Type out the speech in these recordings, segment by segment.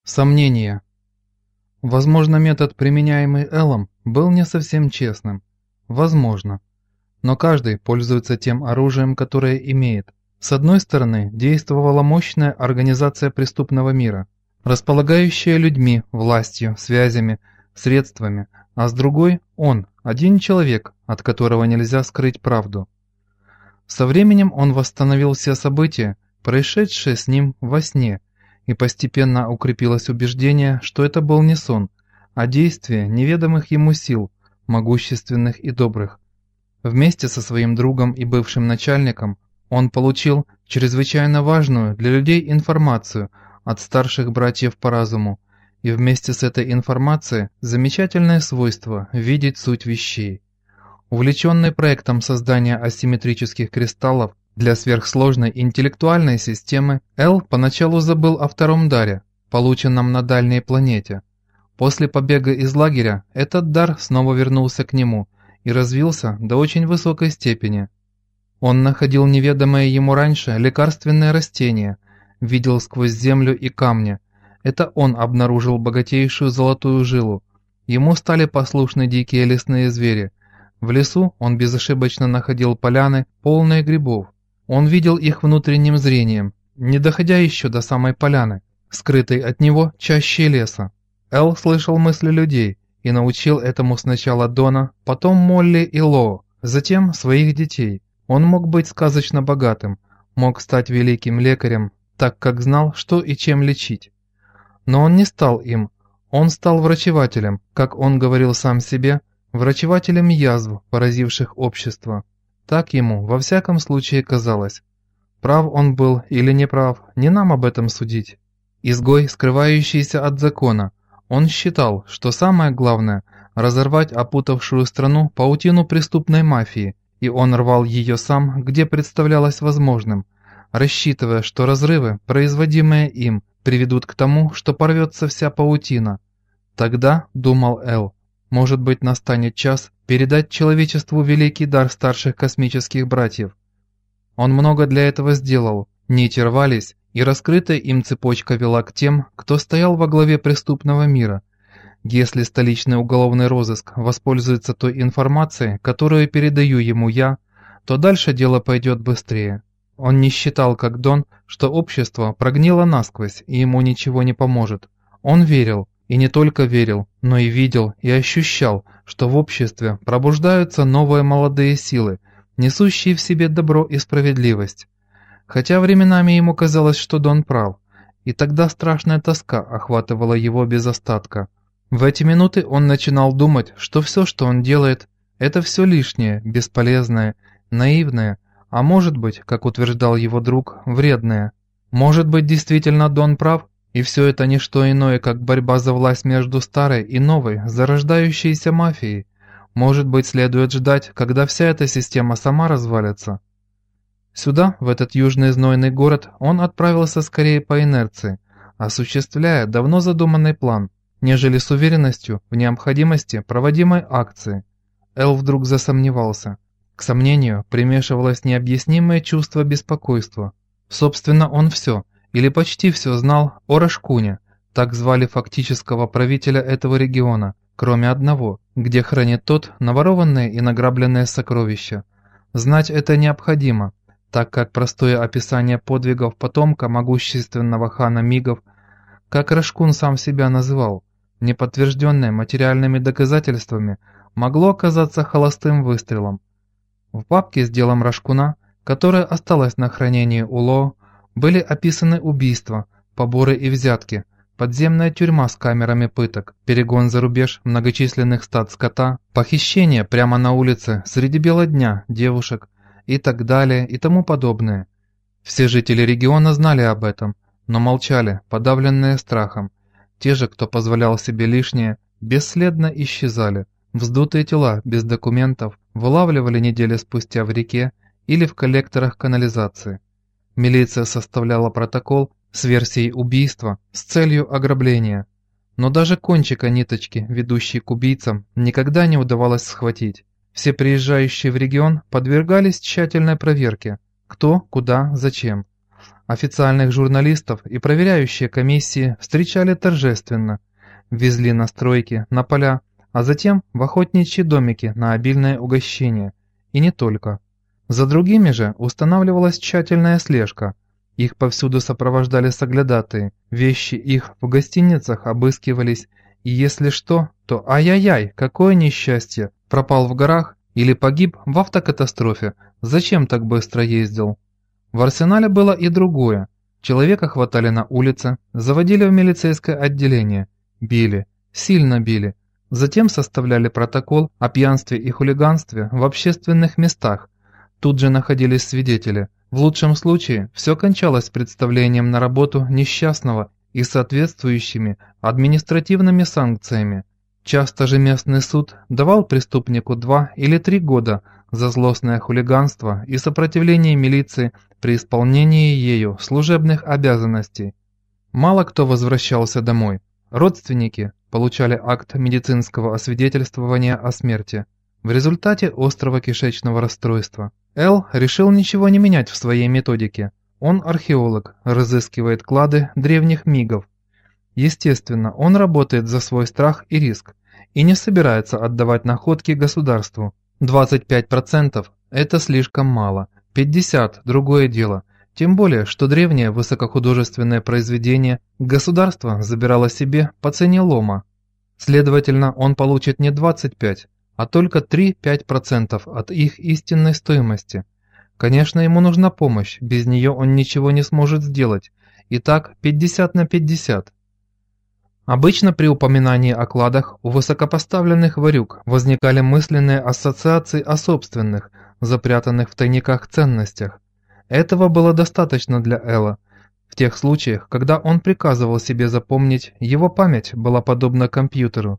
Сомнения. Возможно, метод, применяемый Эллом, был не совсем честным. Возможно. Но каждый пользуется тем оружием, которое имеет. С одной стороны, действовала мощная организация преступного мира, располагающая людьми, властью, связями, средствами, а с другой – он, один человек, от которого нельзя скрыть правду. Со временем он восстановил все события, происшедшие с ним во сне, и постепенно укрепилось убеждение, что это был не сон, а действие неведомых ему сил, могущественных и добрых. Вместе со своим другом и бывшим начальником он получил чрезвычайно важную для людей информацию от старших братьев по разуму, и вместе с этой информацией замечательное свойство видеть суть вещей. Увлеченный проектом создания асимметрических кристаллов для сверхсложной интеллектуальной системы, Эл поначалу забыл о втором даре, полученном на дальней планете. После побега из лагеря этот дар снова вернулся к нему и развился до очень высокой степени. Он находил неведомые ему раньше лекарственные растения, видел сквозь землю и камни. Это он обнаружил богатейшую золотую жилу. Ему стали послушны дикие лесные звери. В лесу он безошибочно находил поляны, полные грибов. Он видел их внутренним зрением, не доходя еще до самой поляны, скрытой от него чаще леса. Эл слышал мысли людей и научил этому сначала Дона, потом Молли и Лоо, затем своих детей. Он мог быть сказочно богатым, мог стать великим лекарем, так как знал, что и чем лечить. Но он не стал им, он стал врачевателем, как он говорил сам себе, врачевателем язв, поразивших общество. Так ему, во всяком случае, казалось. Прав он был или не прав, не нам об этом судить. Изгой, скрывающийся от закона, он считал, что самое главное – разорвать опутавшую страну паутину преступной мафии, и он рвал ее сам, где представлялось возможным, рассчитывая, что разрывы, производимые им, приведут к тому, что порвется вся паутина. Тогда, думал Эл, может быть, настанет час передать человечеству великий дар старших космических братьев. Он много для этого сделал, нити рвались, и раскрытая им цепочка вела к тем, кто стоял во главе преступного мира. Если столичный уголовный розыск воспользуется той информацией, которую передаю ему я, то дальше дело пойдет быстрее. Он не считал, как Дон, что общество прогнило насквозь и ему ничего не поможет. Он верил. И не только верил, но и видел и ощущал, что в обществе пробуждаются новые молодые силы, несущие в себе добро и справедливость. Хотя временами ему казалось, что Дон прав, и тогда страшная тоска охватывала его без остатка. В эти минуты он начинал думать, что все, что он делает, это все лишнее, бесполезное, наивное, а может быть, как утверждал его друг, вредное. Может быть, действительно Дон прав? И все это не что иное, как борьба за власть между старой и новой, зарождающейся мафией. Может быть, следует ждать, когда вся эта система сама развалится. Сюда, в этот южный знойный город, он отправился скорее по инерции, осуществляя давно задуманный план, нежели с уверенностью в необходимости проводимой акции. Эл вдруг засомневался. К сомнению примешивалось необъяснимое чувство беспокойства. Собственно, он все, или почти все знал о Рашкуне, так звали фактического правителя этого региона, кроме одного, где хранит тот наворованные и награбленные сокровища. Знать это необходимо, так как простое описание подвигов потомка могущественного хана Мигов, как Рашкун сам себя называл, не подтвержденное материальными доказательствами, могло оказаться холостым выстрелом. В папке с делом Рашкуна, которая осталась на хранении у Лоо, были описаны убийства, поборы и взятки, подземная тюрьма с камерами пыток, перегон за рубеж многочисленных стад скота, похищение прямо на улице среди бела дня девушек и так далее и тому подобное. Все жители региона знали об этом, но молчали, подавленные страхом. Те же, кто позволял себе лишнее, бесследно исчезали. Вздутые тела без документов вылавливали недели спустя в реке или в коллекторах канализации. Милиция составляла протокол с версией убийства с целью ограбления. Но даже кончика ниточки, ведущей к убийцам, никогда не удавалось схватить. Все приезжающие в регион подвергались тщательной проверке. Кто, куда, зачем. Официальных журналистов и проверяющие комиссии встречали торжественно, везли на стройки, на поля, а затем в охотничьи домики на обильное угощение. И не только. За другими же устанавливалась тщательная слежка. Их повсюду сопровождали соглядатые, вещи их в гостиницах обыскивались, и если что, то ай-яй-яй, какое несчастье, пропал в горах или погиб в автокатастрофе, зачем так быстро ездил? В арсенале было и другое. Человека хватали на улице, заводили в милицейское отделение, били, сильно били. Затем составляли протокол о пьянстве и хулиганстве в общественных местах. Тут же находились свидетели. В лучшем случае все кончалось представлением на работу несчастного и соответствующими административными санкциями. Часто же местный суд давал преступнику 2 или 3 года за злостное хулиганство и сопротивление милиции при исполнении ею служебных обязанностей. Мало кто возвращался домой. Родственники получали акт медицинского освидетельствования о смерти в результате острого кишечного расстройства. Эл решил ничего не менять в своей методике. Он археолог, разыскивает клады древних мигов. Естественно, он работает за свой страх и риск и не собирается отдавать находки государству. 25% – это слишком мало, 50% – другое дело. Тем более, что древнее высокохудожественное произведение государство забирало себе по цене лома. Следовательно, он получит не 25%, а только 3-5% от их истинной стоимости. Конечно, ему нужна помощь, без нее он ничего не сможет сделать. Итак, 50 на 50. Обычно при упоминании о кладах у высокопоставленных ворюг возникали мысленные ассоциации о собственных, запрятанных в тайниках ценностях. Этого было достаточно для Элла. В тех случаях, когда он приказывал себе запомнить, его память была подобна компьютеру.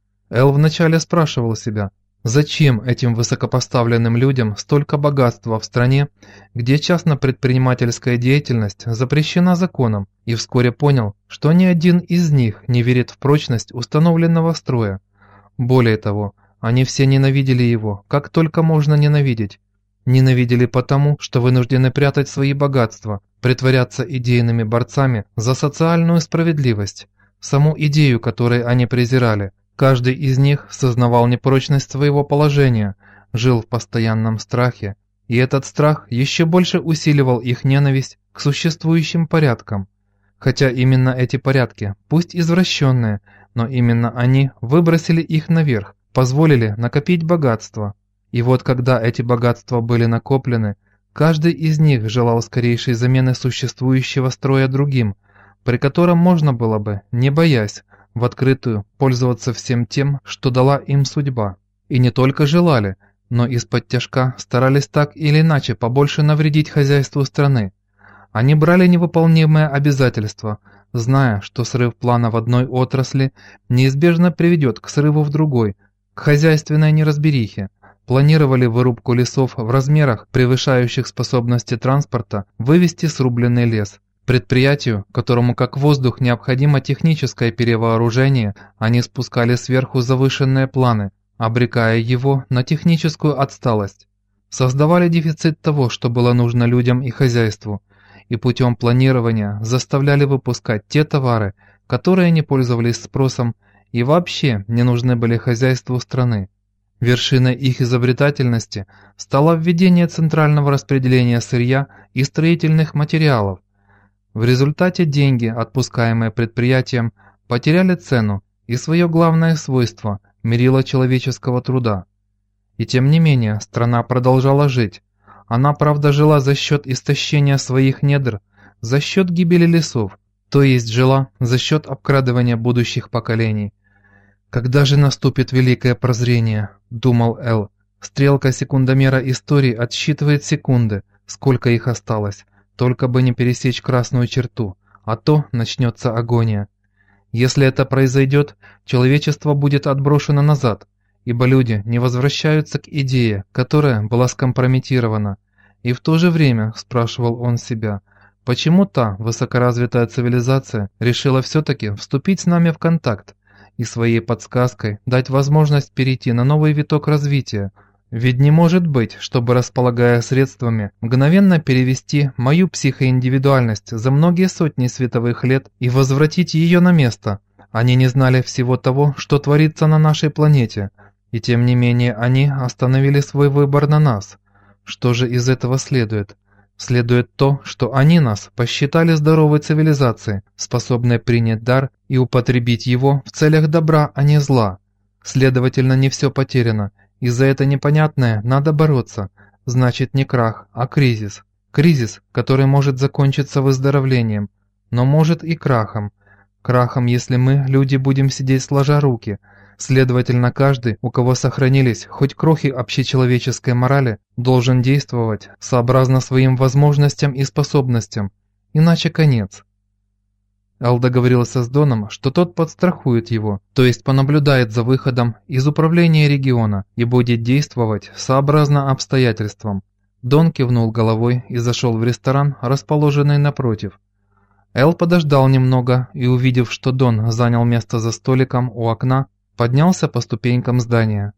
Эл вначале спрашивал себя, зачем этим высокопоставленным людям столько богатства в стране, где частно-предпринимательская деятельность запрещена законом, и вскоре понял, что ни один из них не верит в прочность установленного строя. Более того, они все ненавидели его, как только можно ненавидеть. Ненавидели потому, что вынуждены прятать свои богатства, притворяться идейными борцами за социальную справедливость, саму идею, которой они презирали. Каждый из них сознавал непрочность своего положения, жил в постоянном страхе, и этот страх еще больше усиливал их ненависть к существующим порядкам. Хотя именно эти порядки, пусть извращенные, но именно они выбросили их наверх, позволили накопить богатство. И вот когда эти богатства были накоплены, каждый из них желал скорейшей замены существующего строя другим, при котором можно было бы, не боясь, в открытую пользоваться всем тем, что дала им судьба. И не только желали, но исподтишка старались так или иначе побольше навредить хозяйству страны. Они брали невыполнимые обязательства, зная, что срыв плана в одной отрасли неизбежно приведет к срыву в другой, к хозяйственной неразберихе. Планировали вырубку лесов в размерах, превышающих способности транспорта, вывести срубленный лес. Предприятию, которому как воздух необходимо техническое перевооружение, они спускали сверху завышенные планы, обрекая его на техническую отсталость. Создавали дефицит того, что было нужно людям и хозяйству, и путем планирования заставляли выпускать те товары, которые не пользовались спросом и вообще не нужны были хозяйству страны. Вершиной их изобретательности стало введение центрального распределения сырья и строительных материалов. В результате деньги, отпускаемые предприятиям, потеряли цену и свое главное свойство – мерило человеческого труда. И тем не менее, страна продолжала жить. Она, правда, жила за счет истощения своих недр, за счет гибели лесов, то есть жила за счет обкрадывания будущих поколений. «Когда же наступит великое прозрение?» – думал Эл. Стрелка секундомера истории отсчитывает секунды, сколько их осталось, только бы не пересечь красную черту, а то начнется агония. Если это произойдет, человечество будет отброшено назад, ибо люди не возвращаются к идее, которая была скомпрометирована. И в то же время, спрашивал он себя, почему та высокоразвитая цивилизация решила все-таки вступить с нами в контакт и своей подсказкой дать возможность перейти на новый виток развития, Ведь не может быть, чтобы, располагая средствами, мгновенно перевести мою психоиндивидуальность за многие сотни световых лет и возвратить ее на место. Они не знали всего того, что творится на нашей планете, и тем не менее они остановили свой выбор на нас. Что же из этого следует? Следует то, что они нас посчитали здоровой цивилизацией, способной принять дар и употребить его в целях добра, а не зла. Следовательно, не все потеряно, и за это непонятное надо бороться. Значит, не крах, а кризис. Кризис, который может закончиться выздоровлением, но может и крахом. Крахом, если мы, люди, будем сидеть сложа руки. Следовательно, каждый, у кого сохранились хоть крохи общечеловеческой морали, должен действовать сообразно своим возможностям и способностям, иначе конец. Эл договорился с Доном, что тот подстрахует его, то есть понаблюдает за выходом из управления региона и будет действовать сообразно обстоятельствам. Дон кивнул головой и зашел в ресторан, расположенный напротив. Эл подождал немного и, увидев, что Дон занял место за столиком у окна, поднялся по ступенькам здания.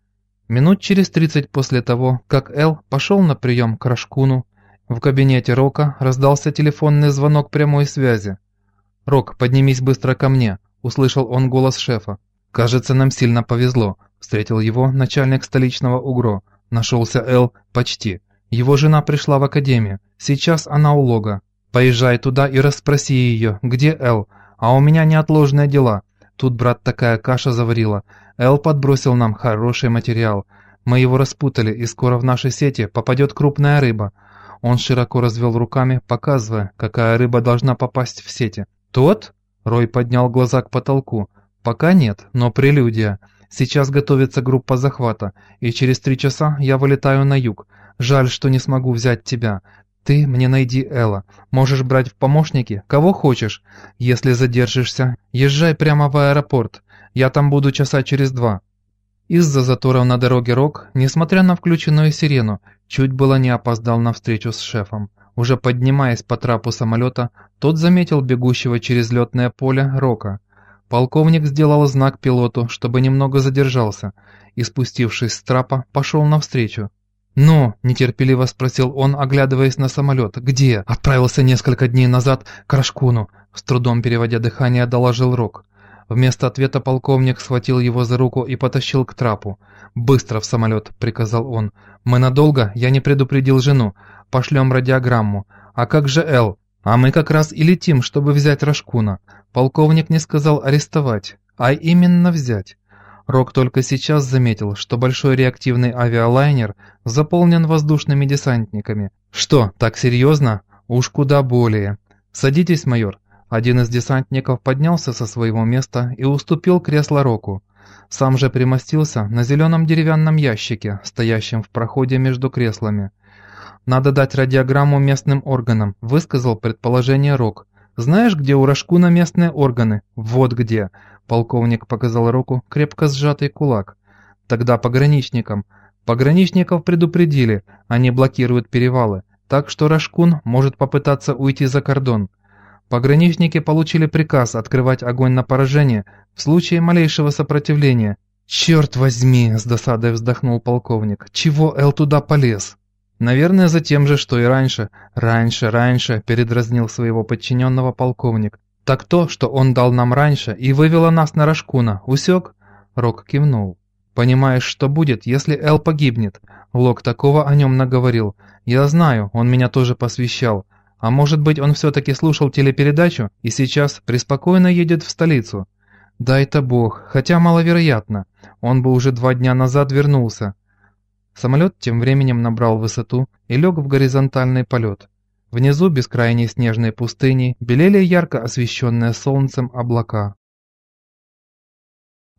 Минут через 30 после того, как Эл пошел на прием к Рашкуну, в кабинете Рока раздался телефонный звонок прямой связи. «Рок, поднимись быстро ко мне», – услышал он голос шефа. «Кажется, нам сильно повезло», – встретил его начальник столичного УГРО. Нашелся Эл почти. Его жена пришла в академию, сейчас она у Лога. Поезжай туда и расспроси ее, где Эл, а у меня неотложные дела. Тут, брат, такая каша заварила. Эл подбросил нам хороший материал. Мы его распутали, и скоро в наши сети попадет крупная рыба». Он широко развел руками, показывая, какая рыба должна попасть в сети. «Тот?» – Рой поднял глаза к потолку. «Пока нет, но прелюдия. Сейчас готовится группа захвата, и через 3 часа я вылетаю на юг. Жаль, что не смогу взять тебя. Ты мне найди Элла. Можешь брать в помощники кого хочешь. Если задержишься, езжай прямо в аэропорт. Я там буду часа через 2». Из-за заторов на дороге Рок, несмотря на включенную сирену, чуть было не опоздал на встречу с шефом. Уже поднимаясь по трапу самолета, тот заметил бегущего через летное поле Рока. Полковник сделал знак пилоту, чтобы немного задержался, и, спустившись с трапа, пошел навстречу. «Ну?» – нетерпеливо спросил он, оглядываясь на самолет. «Где?» «Отправился несколько дней назад к Рашкуну», – с трудом переводя дыхание, доложил Рок. Вместо ответа полковник схватил его за руку и потащил к трапу. «Быстро в самолет», – приказал он. «Мы надолго? Я не предупредил жену. Пошлем радиограмму. А как же Эл? А мы как раз и летим, чтобы взять Рашкуна». Полковник не сказал арестовать, а именно взять. Рок только сейчас заметил, что большой реактивный авиалайнер заполнен воздушными десантниками. «Что, так серьезно? Уж куда более. Садитесь, майор». Один из десантников поднялся со своего места и уступил кресло Року. Сам же примостился на зеленом деревянном ящике, стоящем в проходе между креслами. «Надо дать радиограмму местным органам», – высказал предположение Рок. «Знаешь, где у Рашкуна местные органы?» «Вот где», – полковник показал Року крепко сжатый кулак. «Тогда пограничникам. Пограничников предупредили, они блокируют перевалы, так что Рашкун может попытаться уйти за кордон. Пограничники получили приказ открывать огонь на поражение в случае малейшего сопротивления». «Черт возьми!» – с досадой вздохнул полковник. «Чего Эл туда полез?» «Наверное, за тем же, что и раньше». «Раньше», – передразнил своего подчиненного полковник. «Так то, что он дал нам раньше и вывело нас на Рашкуна, усек?» Рок кивнул. «Понимаешь, что будет, если Эл погибнет?» Лок такого о нем наговорил. «Я знаю, он меня тоже посвящал. А может быть, он все-таки слушал телепередачу и сейчас преспокойно едет в столицу? Дай-то бог, хотя маловероятно. Он бы уже 2 дня назад вернулся». Самолет тем временем набрал высоту и лег в горизонтальный полет. Внизу бескрайней снежной пустыни белели ярко освещенные солнцем облака.